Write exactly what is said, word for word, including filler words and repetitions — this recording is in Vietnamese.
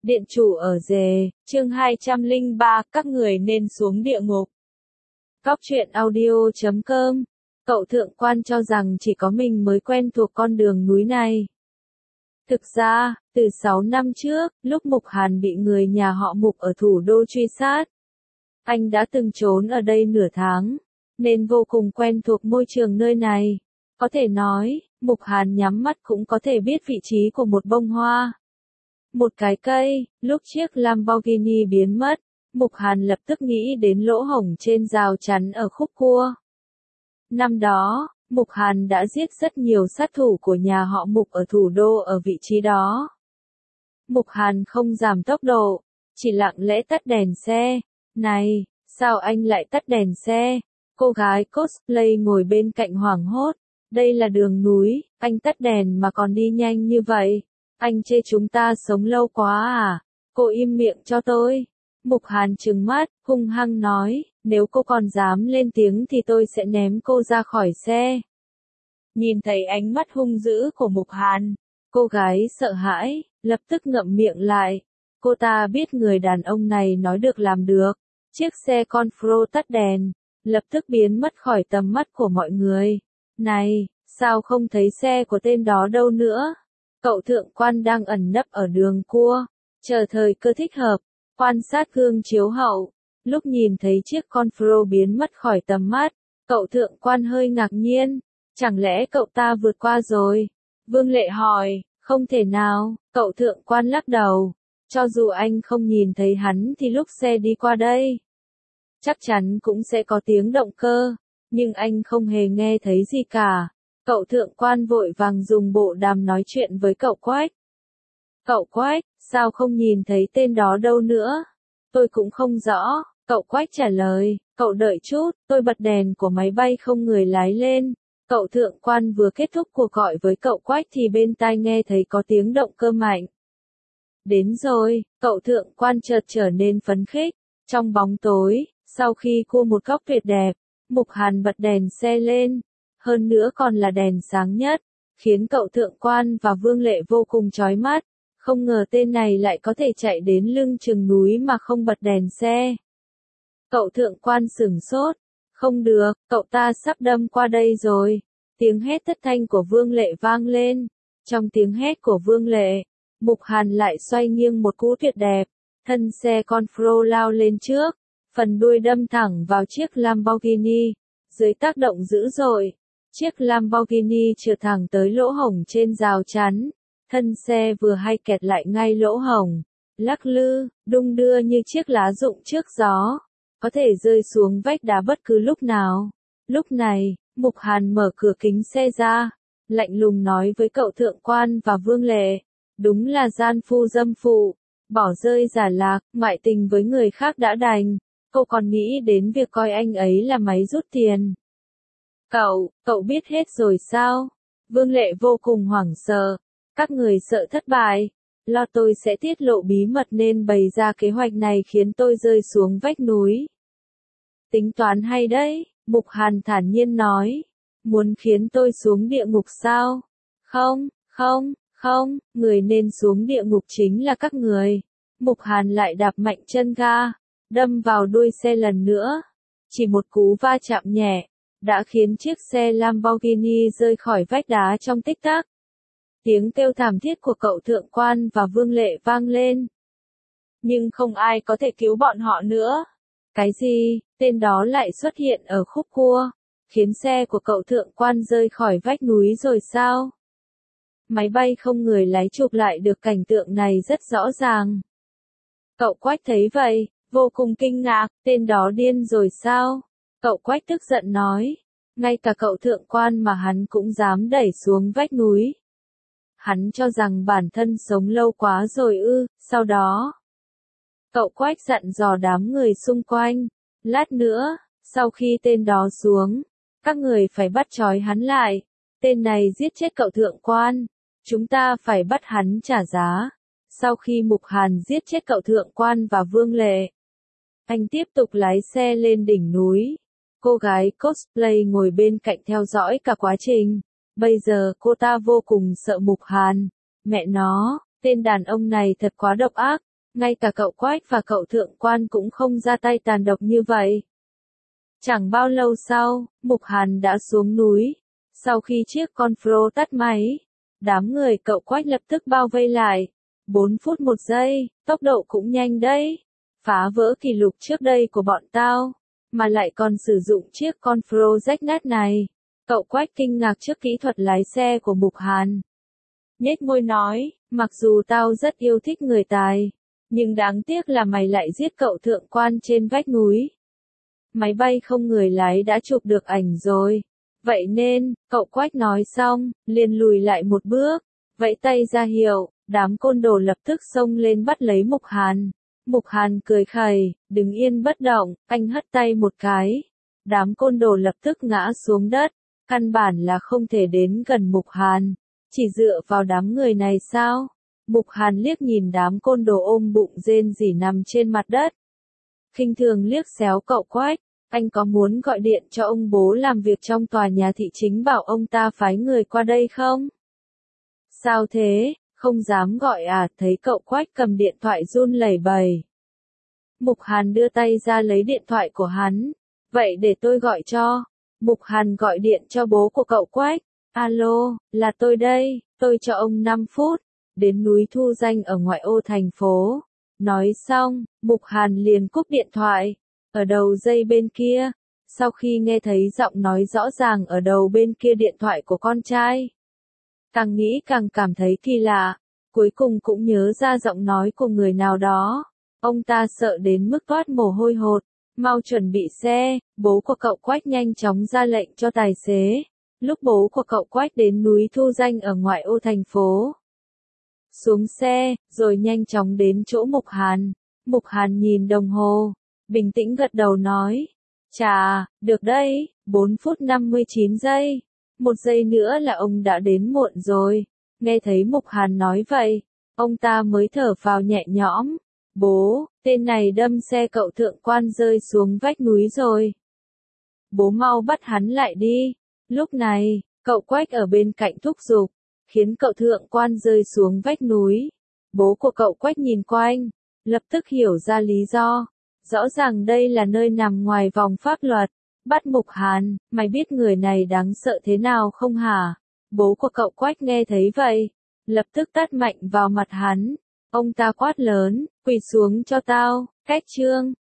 Điện chủ ở rề, chương hai trăm lẻ ba, các người nên xuống địa ngục. Cóc truyện audio chấm com. Cậu thượng quan cho rằng chỉ có mình mới quen thuộc con đường núi này. Thực ra, từ sáu năm trước, lúc Mục Hàn bị người nhà họ Mục ở thủ đô truy sát, anh đã từng trốn ở đây nửa tháng, nên vô cùng quen thuộc môi trường nơi này. Có thể nói, Mục Hàn nhắm mắt cũng có thể biết vị trí của một bông hoa. Một cái cây, lúc chiếc Lamborghini biến mất, Mục Hàn lập tức nghĩ đến lỗ hổng trên rào chắn ở khúc cua. Năm đó, Mục Hàn đã giết rất nhiều sát thủ của nhà họ Mục ở thủ đô ở vị trí đó. Mục Hàn không giảm tốc độ, chỉ lặng lẽ tắt đèn xe. Này, sao anh lại tắt đèn xe? Cô gái cosplay ngồi bên cạnh hoảng hốt. Đây là đường núi, anh tắt đèn mà còn đi nhanh như vậy. Anh chê chúng ta sống lâu quá à? Cô im miệng cho tôi. Mục Hàn trừng mắt, hung hăng nói, nếu cô còn dám lên tiếng thì tôi sẽ ném cô ra khỏi xe. Nhìn thấy ánh mắt hung dữ của Mục Hàn, cô gái sợ hãi, lập tức ngậm miệng lại. Cô ta biết người đàn ông này nói được làm được. Chiếc xe Confro tắt đèn, lập tức biến mất khỏi tầm mắt của mọi người. Này, sao không thấy xe của tên đó đâu nữa? Cậu thượng quan đang ẩn nấp ở đường cua, chờ thời cơ thích hợp, quan sát gương chiếu hậu. Lúc nhìn thấy chiếc Confro biến mất khỏi tầm mắt, cậu thượng quan hơi ngạc nhiên. Chẳng lẽ cậu ta vượt qua rồi? Vương Lệ hỏi, không thể nào, cậu thượng quan lắc đầu. Cho dù anh không nhìn thấy hắn thì lúc xe đi qua đây, chắc chắn cũng sẽ có tiếng động cơ, nhưng anh không hề nghe thấy gì cả. Cậu thượng quan vội vàng dùng bộ đàm nói chuyện với cậu Quách. Cậu Quách, sao không nhìn thấy tên đó đâu nữa? Tôi cũng không rõ, cậu Quách trả lời, cậu đợi chút, tôi bật đèn của máy bay không người lái lên. Cậu thượng quan vừa kết thúc cuộc gọi với cậu Quách thì bên tai nghe thấy có tiếng động cơ mạnh. Đến rồi, cậu thượng quan chợt trở nên phấn khích. Trong bóng tối, sau khi cua một góc tuyệt đẹp, Mục Hàn bật đèn xe lên. Hơn nữa còn là đèn sáng nhất, khiến cậu thượng quan và Vương Lệ vô cùng chói mắt. Không ngờ tên này lại có thể chạy đến lưng chừng núi mà không bật đèn xe. Cậu thượng quan sửng sốt. Không được, cậu ta sắp đâm qua đây rồi. Tiếng hét thất thanh của Vương Lệ vang lên. Trong tiếng hét của Vương Lệ, Mục Hàn lại xoay nghiêng một cú tuyệt đẹp. Thân xe Confro lao lên trước, phần đuôi đâm thẳng vào chiếc Lamborghini. Dưới tác động dữ dội, chiếc Lamborghini trượt thẳng tới lỗ hổng trên rào chắn. Thân xe vừa hay kẹt lại ngay lỗ hổng, lắc lư, đung đưa như chiếc lá rụng trước gió, có thể rơi xuống vách đá bất cứ lúc nào. Lúc này, Mục Hàn mở cửa kính xe ra, lạnh lùng nói với cậu thượng quan và Vương Lệ, đúng là gian phu dâm phụ, bỏ rơi giả lạc, ngoại tình với người khác đã đành, cô còn nghĩ đến việc coi anh ấy là máy rút tiền. Cậu, cậu biết hết rồi sao? Vương Lệ vô cùng hoảng sợ. Các người sợ thất bại, lo tôi sẽ tiết lộ bí mật nên bày ra kế hoạch này khiến tôi rơi xuống vách núi. Tính toán hay đấy, Mục Hàn thản nhiên nói. Muốn khiến tôi xuống địa ngục sao? Không, không, không, người nên xuống địa ngục chính là các người. Mục Hàn lại đạp mạnh chân ga, đâm vào đuôi xe lần nữa. Chỉ một cú va chạm nhẹ, đã khiến chiếc xe Lamborghini rơi khỏi vách đá trong tích tắc. Tiếng kêu thảm thiết của cậu thượng quan và Vương Lệ vang lên. Nhưng không ai có thể cứu bọn họ nữa. Cái gì, tên đó lại xuất hiện ở khúc cua, khiến xe của cậu thượng quan rơi khỏi vách núi rồi sao? Máy bay không người lái chụp lại được cảnh tượng này rất rõ ràng. Cậu Quách thấy vậy, vô cùng kinh ngạc, tên đó điên rồi sao? Cậu Quách tức giận nói, ngay cả cậu thượng quan mà hắn cũng dám đẩy xuống vách núi. Hắn cho rằng bản thân sống lâu quá rồi ư, sau đó. Cậu Quách dặn dò đám người xung quanh, lát nữa, sau khi tên đó xuống, các người phải bắt trói hắn lại, tên này giết chết cậu thượng quan, chúng ta phải bắt hắn trả giá. Sau khi Mục Hàn giết chết cậu thượng quan và Vương Lệ, anh tiếp tục lái xe lên đỉnh núi. Cô gái cosplay ngồi bên cạnh theo dõi cả quá trình. Bây giờ cô ta vô cùng sợ Mục Hàn. Mẹ nó, tên đàn ông này thật quá độc ác. ngay cả cậu Quách và cậu thượng quan cũng không ra tay tàn độc như vậy. Chẳng bao lâu sau, Mục Hàn đã xuống núi. Sau khi chiếc con Fro tắt máy, đám người cậu Quách lập tức bao vây lại. bốn phút một giây, tốc độ cũng nhanh đấy. Phá vỡ kỷ lục trước đây của bọn tao, mà lại còn sử dụng chiếc con Fro rách nát này. Cậu Quách kinh ngạc trước kỹ thuật lái xe của Mục Hàn. Nhếch môi nói, mặc dù tao rất yêu thích người tài, nhưng đáng tiếc là mày lại giết cậu thượng quan trên vách núi. Máy bay không người lái đã chụp được ảnh rồi. Vậy nên, cậu Quách nói xong, liền lùi lại một bước, vẫy tay ra hiệu, đám côn đồ lập tức xông lên bắt lấy Mục Hàn. Mục Hàn cười khẩy, đứng yên bất động, anh hất tay một cái. Đám côn đồ lập tức ngã xuống đất, căn bản là không thể đến gần Mục Hàn. Chỉ dựa vào đám người này sao? Mục Hàn liếc nhìn đám côn đồ ôm bụng rên rỉ nằm trên mặt đất. Khinh thường liếc xéo cậu Quách, anh có muốn gọi điện cho ông bố làm việc trong tòa nhà thị chính bảo ông ta phái người qua đây không? Sao thế, không dám gọi à? Thấy cậu Quách cầm điện thoại run lẩy bẩy. Mục Hàn đưa tay ra lấy điện thoại của hắn. Vậy để tôi gọi cho. Mục Hàn gọi điện cho bố của cậu Quách. Alo, là tôi đây, tôi cho ông năm phút, đến núi Thu Danh ở ngoại ô thành phố. Nói xong, Mục Hàn liền cúp điện thoại. Ở đầu dây bên kia, sau khi nghe thấy giọng nói rõ ràng ở đầu bên kia điện thoại của con trai, càng nghĩ càng cảm thấy kỳ lạ, cuối cùng cũng nhớ ra giọng nói của người nào đó. Ông ta sợ đến mức toát mồ hôi hột, mau chuẩn bị xe. Bố của cậu Quách nhanh chóng ra lệnh cho tài xế. Lúc bố của cậu Quách đến núi Thu Danh ở ngoại ô thành phố, xuống xe, rồi nhanh chóng đến chỗ Mục Hàn. Mục Hàn nhìn đồng hồ, bình tĩnh gật đầu nói, chà, được đấy, bốn phút năm mươi chín giây. Một giây nữa là ông đã đến muộn rồi. Nghe thấy Mục Hàn nói vậy, ông ta mới thở phào nhẹ nhõm. Bố, tên này đâm xe cậu thượng quan rơi xuống vách núi rồi. Bố mau bắt hắn lại đi. Lúc này, cậu Quách ở bên cạnh thúc giục, khiến cậu thượng quan rơi xuống vách núi. Bố của cậu Quách nhìn quanh, lập tức hiểu ra lý do. Rõ ràng đây là nơi nằm ngoài vòng pháp luật. Bắt Mục Hàn, mày biết người này đáng sợ thế nào không hả? Bố của cậu Quách nghe thấy vậy, lập tức tát mạnh vào mặt hắn. Ông ta quát lớn, quỳ xuống cho tao. Cách chương